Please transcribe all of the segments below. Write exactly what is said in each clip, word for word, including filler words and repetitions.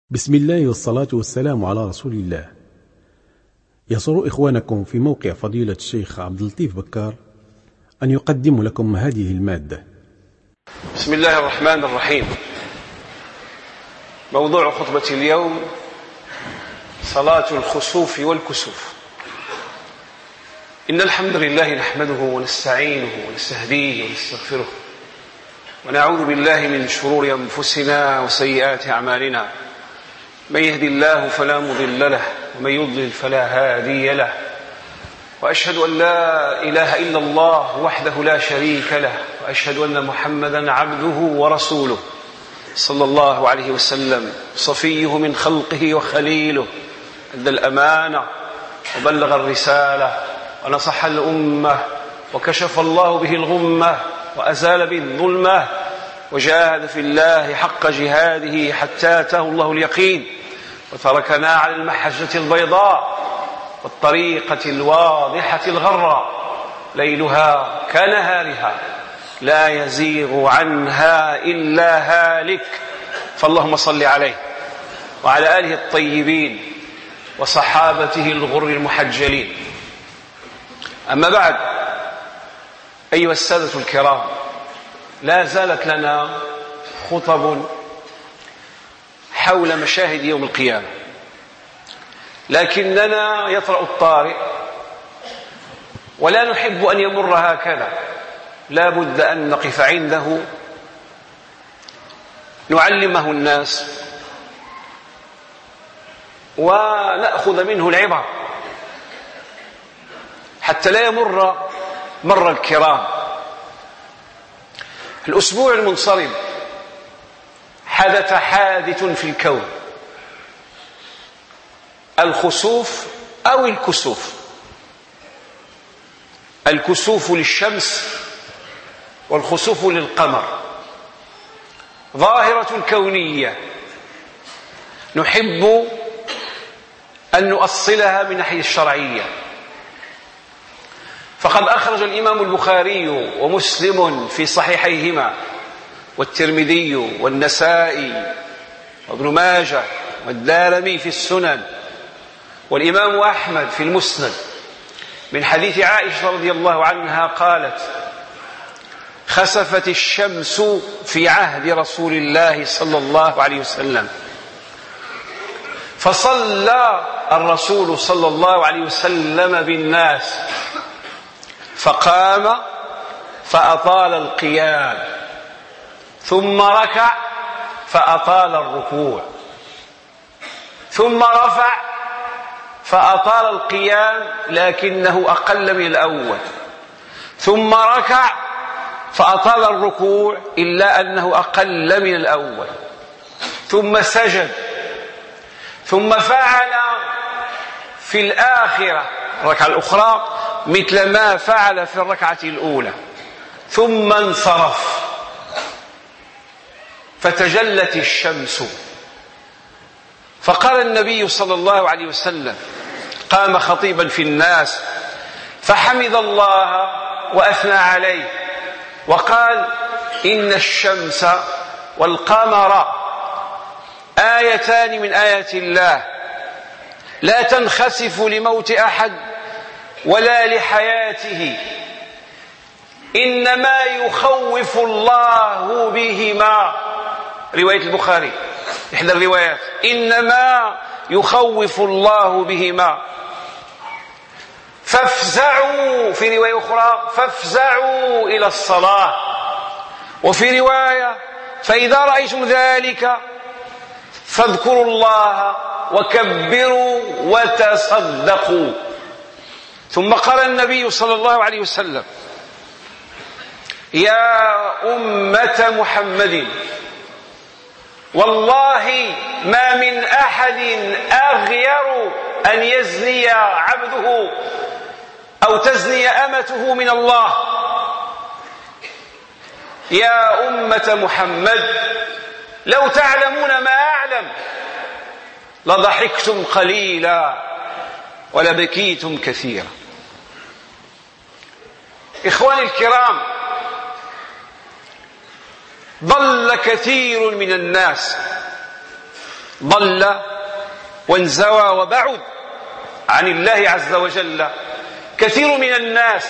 بسم الله والصلاة والسلام على رسول الله. يسر إخوانكم في موقع فضيلة الشيخ عبد اللطيف بكار أن يقدم لكم هذه المادة. بسم الله الرحمن الرحيم. موضوع خطبة اليوم صلاة الخسوف والكسوف. إن الحمد لله نحمده ونستعينه ونستهديه ونستغفره ونعوذ بالله من شرور أنفسنا وسيئات أعمالنا. من يهدي الله فلا مضل له ومن يضلل فلا هادي له، وأشهد أن لا إله إلا الله وحده لا شريك له، وأشهد أن محمدا عبده ورسوله صلى الله عليه وسلم، صفيه من خلقه وخليله، أدى الأمانة وبلغ الرسالة ونصح الأمة وكشف الله به الغمة وأزال به الظلمة، وجاهد في الله حق جهاده حتى آتاه الله اليقين، وتركنا على المحجة البيضاء والطريقة الواضحة الغراء ليلها كنهارها لا يزيغ عنها إلا هالك. فاللهم صل عليه وعلى آله الطيبين وصحابته الغر المحجلين. أما بعد، أيها السادة الكرام، لا زالت لنا خطب حول مشاهد يوم القيامة، لكننا يطرأ الطارئ ولا نحب أن يمر هكذا، لا بد أن نقف عنده نعلمه الناس ونأخذ منه العبر حتى لا يمر مر الكرام. الأسبوع المنصرم حدث حادث في الكون، الخسوف أو الكسوف. الكسوف للشمس والخسوف للقمر، ظاهرة كونية نحب أن نؤصلها من ناحية الشرعية. فقد أخرج الإمام البخاري ومسلم في صحيحيهما، والترمذي والنسائي وابن ماجه والدارمي في السنن، والإمام أحمد في المسند، من حديث عائشة رضي الله عنها قالت: خسفت الشمس في عهد رسول الله صلى الله عليه وسلم، فصلى الرسول صلى الله عليه وسلم بالناس، فقام فأطال القيام، ثم ركع فأطال الركوع، ثم رفع فأطال القيام لكنه أقل من الأول، ثم ركع فأطال الركوع إلا أنه أقل من الأول، ثم سجد، ثم فعل في الآخرة الركعة الأخرى مثل ما فعل في الركعة الأولى، ثم انصرف فتجلت الشمس. فقال النبي صلى الله عليه وسلم، قام خطيبا في الناس فحمد الله وأثنى عليه وقال: إن الشمس والقمر آيتان من آيات الله لا تنخسف لموت أحد ولا لحياته، إنما يخوف الله بهما. رواية البخاري إحدى الروايات: إنما يخوف الله بهما، فافزعوا، في رواية أخرى فافزعوا إلى الصلاة، وفي رواية فإذا رأيتم ذلك فاذكروا الله وكبروا وتصدقوا. ثم قال النبي صلى الله عليه وسلم: يا أمة محمد، والله ما من أحد أغير أن يزني عبده أو تزني أمته من الله. يا أمة محمد، لو تعلمون ما أعلم لضحكتم قليلا ولبكيتم كثيرا. إخواني الكرام، ضل كثير من الناس ضل وانزوى وبعد عن الله عز وجل كثير من الناس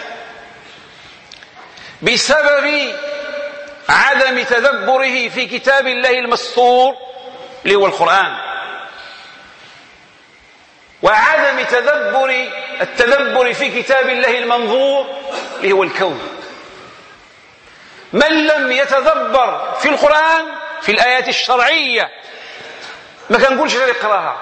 بسبب عدم تدبره في كتاب الله المسطور اللي هو القرآن، وعدم تدبر التدبر في كتاب الله المنظور اللي هو الكون. من لم يتدبر في القرآن في الآيات الشرعية ما كنقولش غير يقراها،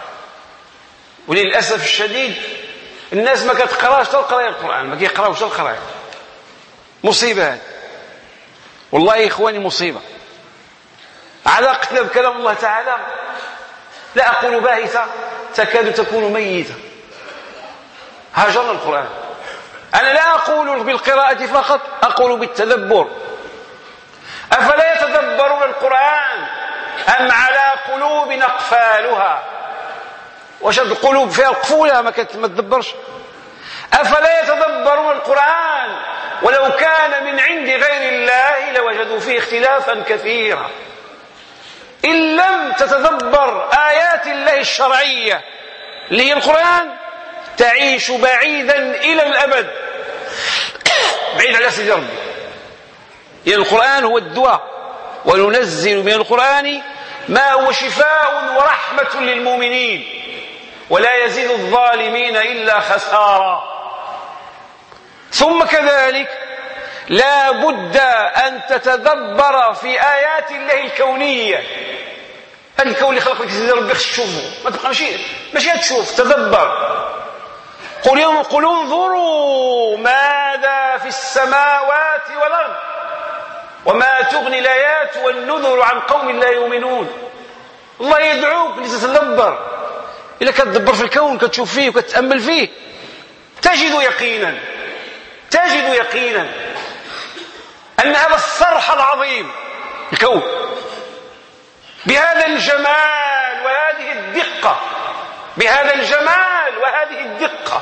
وللأسف الشديد الناس ما كتقراش حتى القراية القرآن، ما كيقراوش حتى القراية. مصيبة هذه والله يا إخواني، مصيبة. علاقتنا بكلام الله تعالى لا أقول باهتة، تكاد تكون ميتة. هاجرنا القرآن. أنا لا أقول بالقراءة فقط، أقول بالتدبر. أفلا يتدبرون القرآن أم على قلوب أقفالها؟ واش القلوب فيها قفولها ما تدبرش؟ أفلا يتدبرون القرآن ولو كان من عند غير الله لوجدوا فيه اختلافا كثيرا. إن لم تتدبر آيات الله الشرعية اللي هي القرآن تعيش بعيدا إلى الأبد، بعيد على سيد ربي. يعني القرآن هو الدواء، وننزل من القرآن ما هو شفاء ورحمة للمؤمنين ولا يزيد الظالمين إلا خسارا. ثم كذلك لا بد أن تتدبر في آيات الله الكونية. هذا الكون اللي خلق لك سيدي ربي خصك تشوفه، ما تبقى ماشي ماشي تشوف، تدبر. قل يوم قل انظروا ماذا في السماوات والأرض وما تغني الآيات والنذر عن قوم لا يؤمنون. الله يدعوك لتتدبر. إذا كتدبر في الكون كتشوف فيه وكتتأمل فيه تجد يقينا تجد يقينا أن هذا الصرح العظيم الكون بهذا الجمال وهذه الدقة، بهذا الجمال وهذه الدقة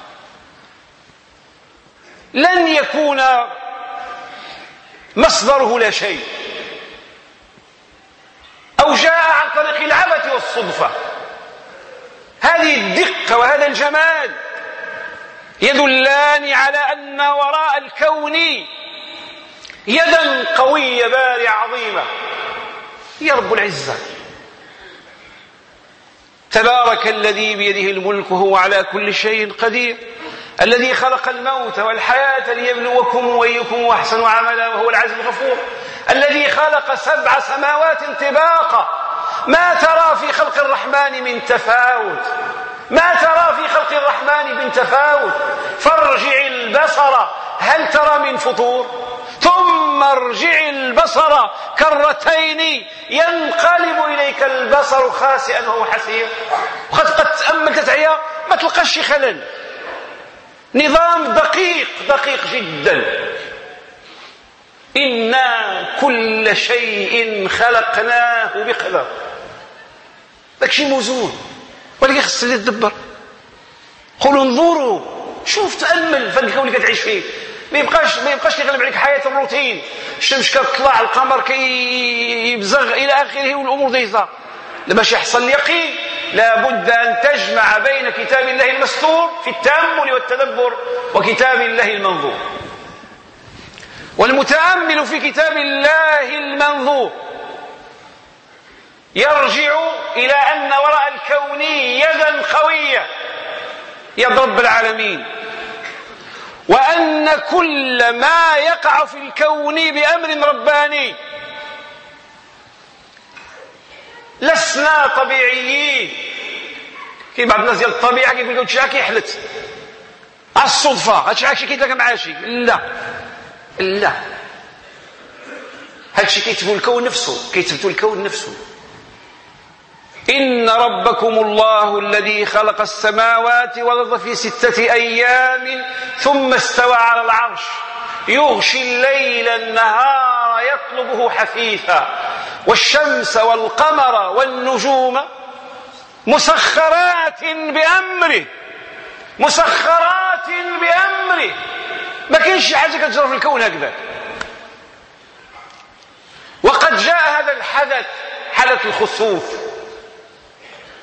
لن يكون مصدره لا شيء، أو جاء عن طريق العبث والصدفة. هذه الدقة وهذا الجمال يدلان على أن وراء الكون يدا قوية بارعة عظيمة هي رب العزة. تبارك الذي بيده الملك وهو على كل شيء قدير، الذي خلق الموت والحياة ليبلوكم أيكم أحسن عملا وهو العزيز الغفور، الذي خلق سبع سماوات طباقا ما ترى في خلق الرحمن من تفاوت، ما ترى في خلق الرحمن من تفاوت، فارجع البصر هل ترى من فطور، ثم ارجع البصر كرتين ينقلب إليك البصر خاسئا وهو حسير. وقد قد تأمل تتعيا ما تلقاش شي خلل، نظام دقيق دقيق جدا. إنا كل شيء خلقناه بقدر، داك شي موزون، ولكن خصك تدبر. قل انظروا، شوف تأمل في الكون اللي كتعيش فيه. ما يبقاش ما يبقاش يغلب عليك حياة الروتين، الشمس كتطلع، القمر كيبزغ إلى آخره والأمور دايزة. باش يحصل اليقين لابد أن تجمع بين كتاب الله المستور في التأمل والتدبر وكتاب الله المنظور. والمتأمل في كتاب الله المنظور يرجع إلى أن وراء الكون يدا قوية يد رب العالمين، وأن كل ما يقع في الكون بأمر رباني. لسنا طبيعيين. كي بعض الناس ديال الطبيعة كيقول لك هادشي كيحلت على الصدفة، هادشي عاكشي كيتلاقى مع شي. لا لا، هادشي كيتبو الكون نفسه، كيتبتو الكون نفسه. إن ربكم الله الذي خلق السماوات والأرض في ستة أيام ثم استوى على العرش يغشي الليل النهار يطلبه حثيثا والشمس والقمر والنجوم مسخرات بأمره، مسخرات بأمره. ما كاينش شي حاجة كتجرى في الكون هكذا. وقد جاء هذا الحدث، حدث الخسوف،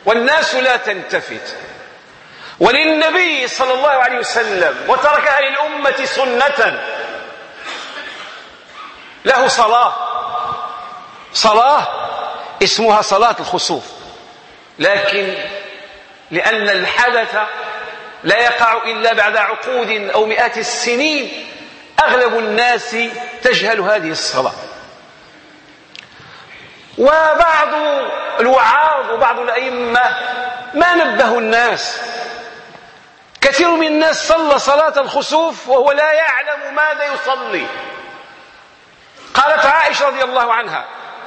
والناس لا تلتفت. وللنبي صلى الله عليه وسلم وتركها للأمة سنة، له صلاة صلاة اسمها صلاة الخسوف، لكن لأن الحدث لا يقع إلا بعد عقود أو مئات السنين أغلب الناس تجهل هذه الصلاة. وبعض الوعاظ وبعض الأئمة ما نبهوا الناس. كثير من الناس صلى صلاة الخسوف وهو لا يعلم ماذا يصلي. قالت عائشة رضي الله عنها: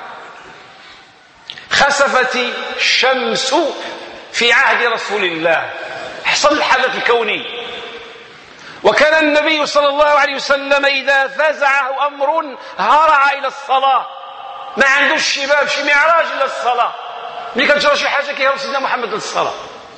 خسفت الشمس في عهد رسول الله، حصل الحدث الكوني، وكان النبي صلى الله عليه وسلم إذا فزعه أمر هرع إلى الصلاة، ما عندوش الشباب شي معراج إلا الصلاة، ملي كتجرى شي حاجة كيهرب سيدنا محمد للصلاة.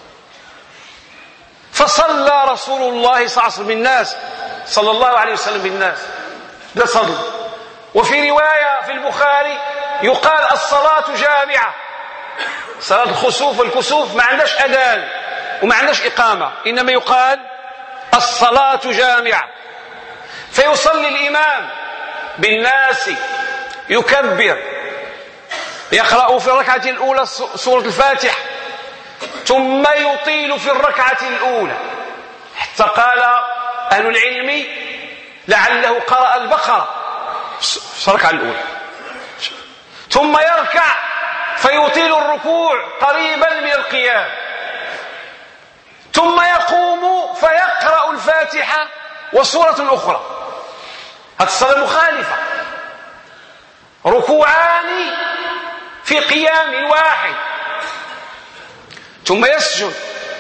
فصلى رسول الله صلى الله عليه وسلم بالناس صلى الله عليه وسلم بالناس لا صلى. وفي رواية في البخاري يقال الصلاة جامعة، صلاة الخسوف والكسوف ما عندهاش أذان وما عندهاش إقامة، إنما يقال الصلاة جامعة. فيصلي الإمام بالناس، يكبر، يقرأ في الركعة الأولى سورة الفاتحة، ثم يطيل في الركعة الأولى حتى قال أهل العلم لعله قرأ البقرة في الركعة الأولى، ثم يركع فيطيل الركوع قريبا من القيام، ثم يقوم فيقرأ الفاتحة وسورة أخرى. هذه الصلاة مخالفة، ركوعان في قيام واحد، ثم يسجد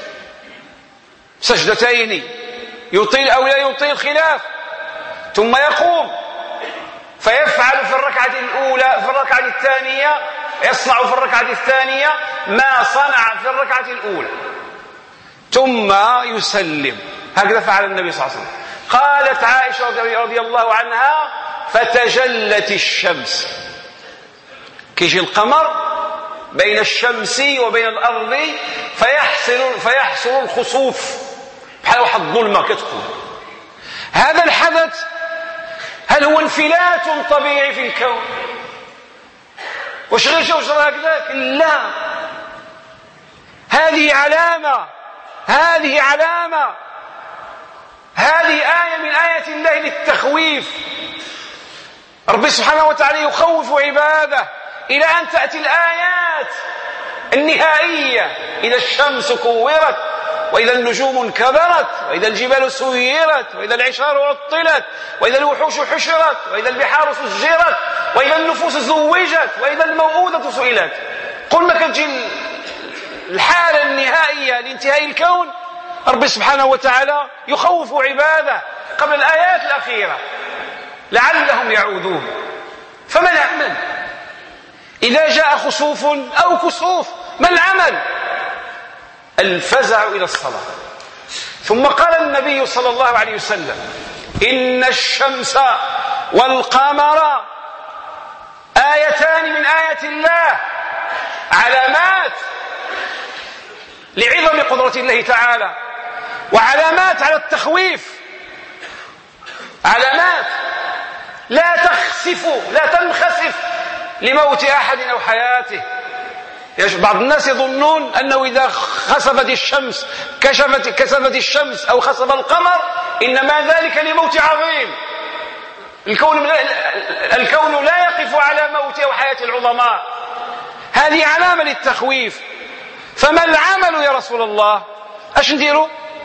سجدتين يطيل أو لا يطيل خلاف، ثم يقوم فيفعل في الركعة الأولى في الركعة الثانية، يصنع في الركعة الثانية ما صنع في الركعة الأولى، ثم يسلم. هكذا فعل النبي صلى الله عليه وسلم. قالت عائشة رضي الله عنها: فتجلت الشمس، كيجي القمر بين الشمس وبين الأرض فيحصل, فيحصل الخسوف بحال واحد الظلمة كتكون. هذا الحدث هل هو انفلات طبيعي في الكون؟ واش غير جوجر هكذاك؟ لا، هذه علامة، هذه علامة، هذه آية من آيات الله للتخويف. ربي سبحانه وتعالى يخوف عباده إلى أن تأتي الآيات النهائية: إذا الشمس كورت، وإذا النجوم انكدرت، وإذا الجبال سيرت، وإذا العشار عطلت، وإذا الوحوش حشرت، وإذا البحار سجرت، وإذا النفوس زوجت، وإذا الموءودة سئلت. قل ما كتجي الحالة النهائية لانتهاء الكون، ربي سبحانه وتعالى يخوف عباده قبل الآيات الأخيرة لعلهم يعودون. فما العمل إذا جاء خسوف أو كسوف؟ ما العمل؟ الفزع إلى الصلاة. ثم قال النبي صلى الله عليه وسلم: إن الشمس والقمر آيتان من آيات الله، علامات لعظم قدرة الله تعالى، وعلامات على التخويف، علامات لا تخسف لا تنخسف لموت أحد أو حياته. بعض الناس يظنون أنه إذا خسفت الشمس كشفت كسفت الشمس أو خسف القمر إنما ذلك لموت عظيم. الكون الكون لا يقف على موت أو حياة العظماء، هذه علامة للتخويف. فما العمل يا رسول الله؟ أش نديروا؟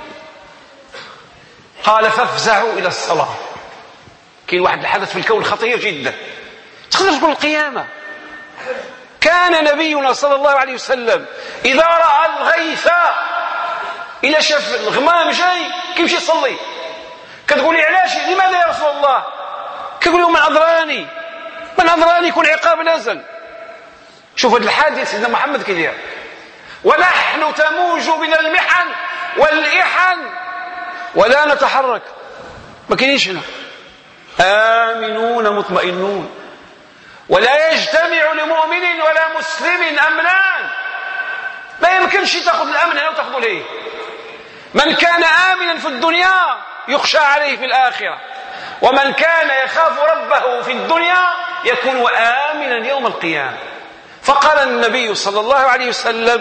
قال: فافزعوا إلى الصلاة. كاين واحد الحدث في الكون خطير جدا، تقدر تقول القيامة. كان نبينا صلى الله عليه وسلم إذا رأى الغيث، إذا شاف الغمام جاي كيمشي يصلي. كتقولي علاش؟ لماذا يا رسول الله؟ كيقول له: من أضراني من أضراني يكون عقاب نازل. شوف هذا الحادث سيدنا محمد كيدير: ونحن تموج بنا المحن والإحن ولا نتحرك، ما كاينينش هنا، آمنون مطمئنون، ولا يجتمع لمؤمن ولا مسلم أمنان. ما يمكن تمشي تأخذ الأمن هنا وتأخذ ليه. من كان آمنا في الدنيا يخشى عليه في الآخرة، ومن كان يخاف ربه في الدنيا يكون آمنا يوم القيامة. فقال النبي صلى الله عليه وسلم: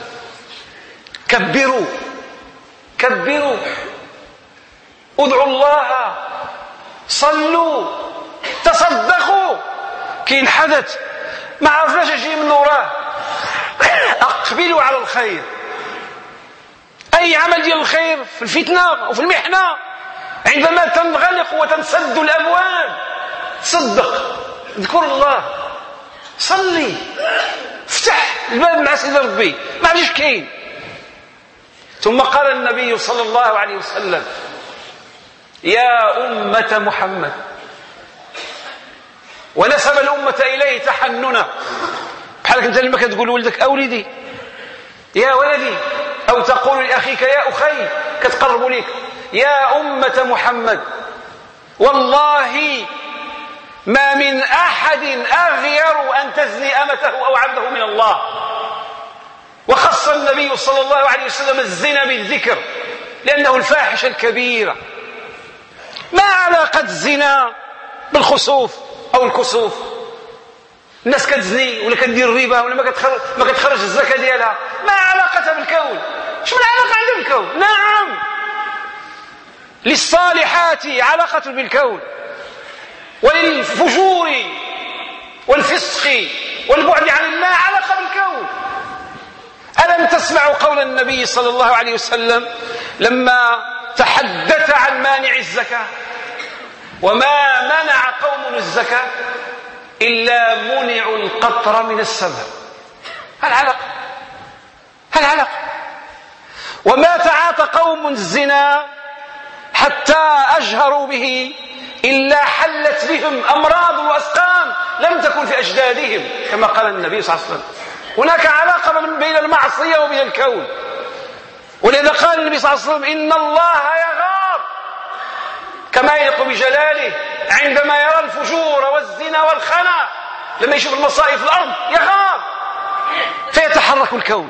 كبروا كبروا، ادعوا الله، صلوا، تصدقوا. كاين حدث ما عرفناش اجي من وراه، اقبلوا على الخير. اي عمل ديال الخير في الفتنه وفي المحنه عندما تنغلق وتنسد الابواب، تصدق، اذكر الله، صلي، افتح الباب مع سيدي ربي، ما عادش كاين. ثم قال النبي صلى الله عليه وسلم: يا أمة محمد، ونسب الأمة إليه تحننا، بحالك أنت لما كتقول لولدك أولدي يا ولدي، أو تقول لأخيك يا أخي، كتقرب ليك. يا أمة محمد، والله ما من أحد أغير أن تزني أمته أو عبده من الله. وخص النبي صلى الله عليه وسلم الزنا بالذكر لأنه الفاحشة الكبيرة. ما علاقة الزنا بالخسوف أو الكسوف؟ الناس كتزني ولا كتدير الربا ولا ما كتخرج, ما كتخرج الزكاة ديالها، ما علاقتها بالكون؟ شو من علاقة عندها بالكون؟ نعم، للصالحات علاقة بالكون، وللفجور والفسق والبعد عن الله علاقة بالكون. ألم تسمعوا قول النبي صلى الله عليه وسلم لما تحدث عن مانع الزكاة: وما منع قوم الزكاة إلا منعوا القطر من السماء. هل علاقة؟ هل علاقة؟ وما تعاطى قوم الزنا حتى أجهروا به إلا حلت بهم أمراض وأسقام لم تكن في أجدادهم، كما قال النبي صلى الله عليه وسلم. هناك علاقة بين المعصية وبين الكون، ولذا قال النبي صلى الله عليه وسلم: إن الله يغار كما يليق بجلاله عندما يرى الفجور والزنا والخنا، لما يشوف المصائب في الأرض يغار فيتحرك الكون.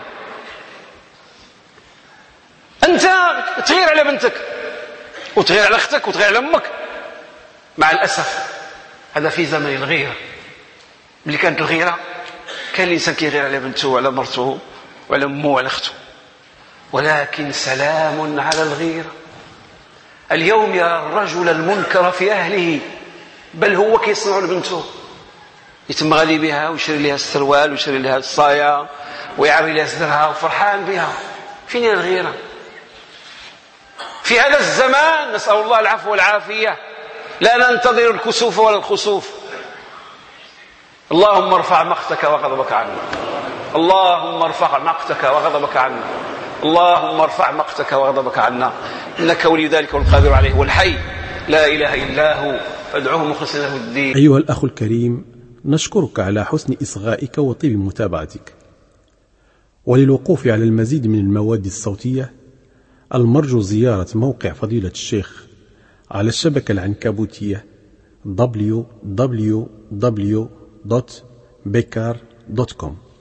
أنت تغير على بنتك وتغير على أختك وتغير على أمك. مع الأسف هذا في زمن الغيرة. ملي كانت الغيرة كان الإنسان كيغير على بنته وعلى مرته وعلى أمه وعلى أخته، ولكن سلام على الغيرة. اليوم يرى الرجل المنكر في أهله، بل هو كيصنع لبنته، يتم غادي بها ويشري لها السروال ويشري لها الصايا ويعري لها صدرها وفرحان بها. فين الغيرة؟ في هذا الزمان نسأل الله العفو والعافية لا ننتظر الكسوف ولا الخسوف. اللهم ارفع مقتك وغضبك عنا، اللهم ارفع مقتك وغضبك عنا، اللهم ارفع مقتك وغضبك عنا، إنك ولي ذلك والقادر عليه والحي لا إله إلا هو فادعوه مخلصا له الدين. أيها الأخ الكريم، نشكرك على حسن إصغائك وطيب متابعتك. وللوقوف على المزيد من المواد الصوتية المرجو زيارة موقع فضيلة الشيخ على الشبكة العنكبوتية دبليو دبليو دبليو دوت بكار دوت كوم.